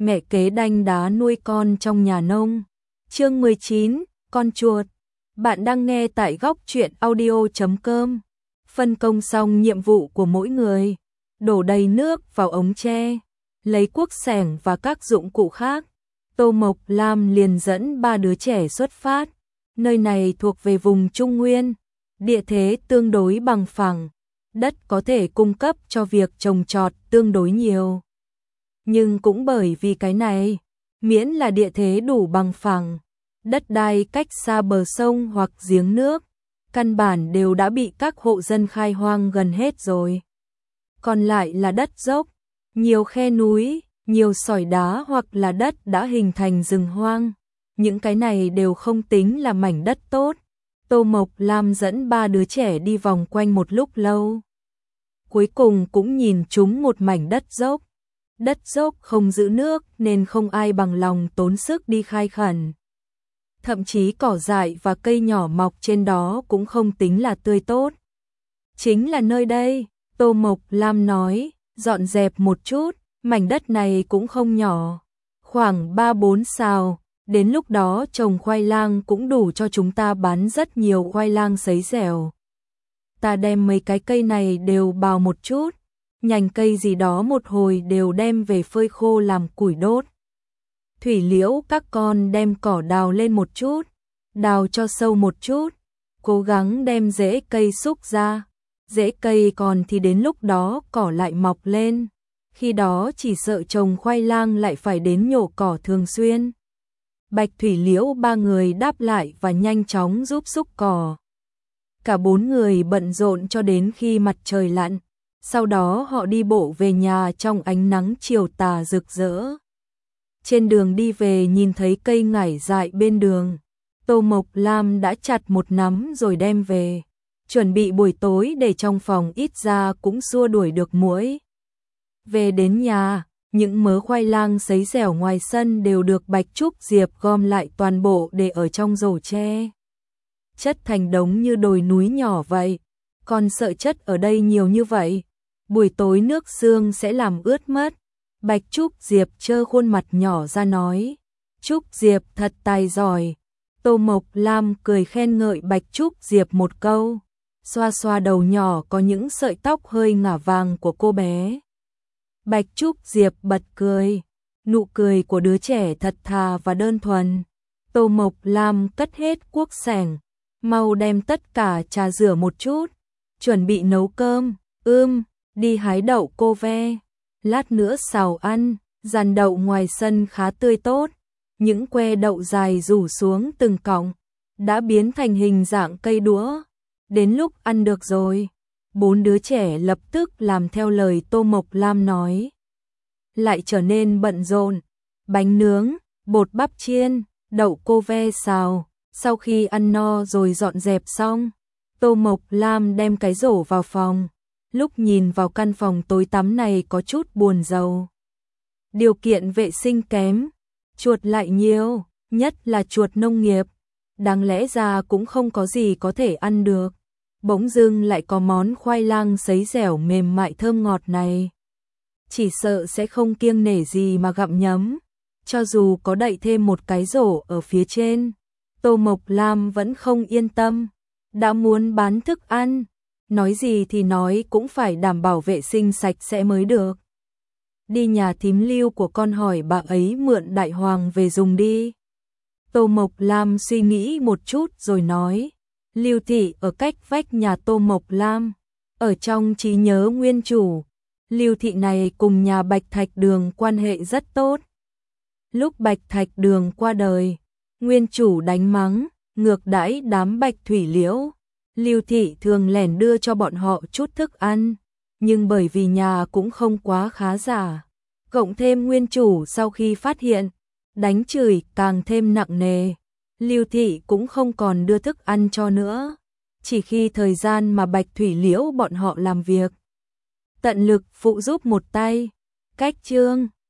mẹ kế đanh đá nuôi con trong nhà nông. Chương 19, con chuột. Bạn đang nghe tại góc truyện audio.com. Phân công xong nhiệm vụ của mỗi người, đổ đầy nước vào ống tre, lấy cuốc xẻng và các dụng cụ khác. Tô Mộc Lam liền dẫn 3 đứa trẻ xuất phát. Nơi này thuộc về vùng Trung Nguyên, địa thế tương đối bằng phẳng, đất có thể cung cấp cho việc trồng trọt tương đối nhiều. Nhưng cũng bởi vì cái này, miễn là địa thế đủ bằng phẳng, đất đai cách xa bờ sông hoặc giếng nước, căn bản đều đã bị các hộ dân khai hoang gần hết rồi. Còn lại là đất dốc, nhiều khe núi, nhiều sỏi đá hoặc là đất đã hình thành rừng hoang. Những cái này đều không tính là mảnh đất tốt. Tô Mộc Lam dẫn 3 đứa trẻ đi vòng quanh một lúc lâu. Cuối cùng cũng nhìn trúng một mảnh đất dốc. Đất dốc không giữ nước nên không ai bằng lòng tốn sức đi khai khẩn. Thậm chí cỏ dại và cây nhỏ mọc trên đó cũng không tính là tươi tốt. Chính là nơi đây, Tô Mộc Lam nói, dọn dẹp một chút, mảnh đất này cũng không nhỏ, khoảng 3-4 sào, đến lúc đó trồng khoai lang cũng đủ cho chúng ta bán rất nhiều khoai lang sấy dẻo. Ta đem mấy cái cây này đều bào một chút, nhành cây gì đó một hồi đều đem về phơi khô làm củi đốt. Thủy liễu các con đem cỏ đào lên một chút, đào cho sâu một chút, cố gắng đem rễ cây xúc ra, rễ cây còn thì đến lúc đó cỏ lại mọc lên, khi đó chỉ sợ trồng khoai lang lại phải đến nhổ cỏ thường xuyên. Bạch Thủy Liễu 3 người đáp lại và nhanh chóng giúp xúc cỏ. Cả 4 người bận rộn cho đến khi mặt trời lặn, sau đó họ đi bộ về nhà trong ánh nắng chiều tà rực rỡ. Trên đường đi về nhìn thấy cây ngải dại bên đường, Tô Mộc Lam đã chặt một nắm rồi đem về, chuẩn bị buổi tối để trong phòng ít ra cũng xua đuổi được muỗi. Về đến nhà, những mớ khoai lang sấy dẻo ngoài sân đều được Bạch Trúc Diệp gom lại toàn bộ để ở trong rổ tre. Chất thành đống như đồi núi nhỏ vậy, còn sợ chất ở đây nhiều như vậy, buổi tối nước sương sẽ làm ướt mất. Bạch Trúc Diệp trơ khuôn mặt nhỏ ra nói, Trúc Diệp thật tài giỏi. Tô Mộc Lam cười khen ngợi Bạch Trúc Diệp một câu, xoa xoa đầu nhỏ có những sợi tóc hơi ngả vàng của cô bé. Bạch Trúc Diệp bật cười, nụ cười của đứa trẻ thật thà và đơn thuần. Tô Mộc Lam cất hết cuốc xẻng, mau đem tất cả trà rửa một chút, chuẩn bị nấu cơm. Đi hái đậu cô ve, lát nữa xào ăn. Giàn đậu ngoài sân khá tươi tốt, những que đậu dài rủ xuống từng cọng, đã biến thành hình dạng cây đũa. Đến lúc ăn được rồi. 4 đứa trẻ lập tức làm theo lời Tô Mộc Lam nói. Lại trở nên bận rộn, bánh nướng, bột bắp chiên, đậu cô ve xào. Sau khi ăn no rồi dọn dẹp xong, Tô Mộc Lam đem cái rổ vào phòng. Lúc nhìn vào căn phòng tối tăm này có chút buồn rầu. Điều kiện vệ sinh kém, chuột lại nhiều, nhất là chuột nông nghiệp. Đáng lẽ ra cũng không có gì có thể ăn được. Bỗng dưng lại có món khoai lang sấy dẻo mềm mại thơm ngọt này. Chỉ sợ sẽ không kiêng nể gì mà gặm nhấm. Cho dù có đậy thêm một cái rổ ở phía trên, Tô Mộc Lam vẫn không yên tâm. Đã muốn bán thức ăn, nói gì thì nói cũng phải đảm bảo vệ sinh sạch sẽ mới được. Đi nhà thím Lưu của con hỏi bà ấy mượn đại hoàng về dùng đi. Tô Mộc Lam suy nghĩ một chút rồi nói. Lưu thị ở cách vách nhà Tô Mộc Lam, ở trong trí nhớ nguyên chủ, Lưu thị này cùng nhà Bạch Thạch Đường quan hệ rất tốt. Lúc Bạch Thạch Đường qua đời, nguyên chủ đánh mắng, ngược đãi đám Bạch Thủy Liễu. Lưu thị thường lẻn đưa cho bọn họ chút thức ăn, nhưng bởi vì nhà cũng không quá khá giả, cộng thêm nguyên chủ sau khi phát hiện, đánh chửi càng thêm nặng nề. Lưu thị cũng không còn đưa thức ăn cho nữa, chỉ khi thời gian mà Bạch Thủy Liễu bọn họ làm việc, tận lực phụ giúp một tay. Cách chương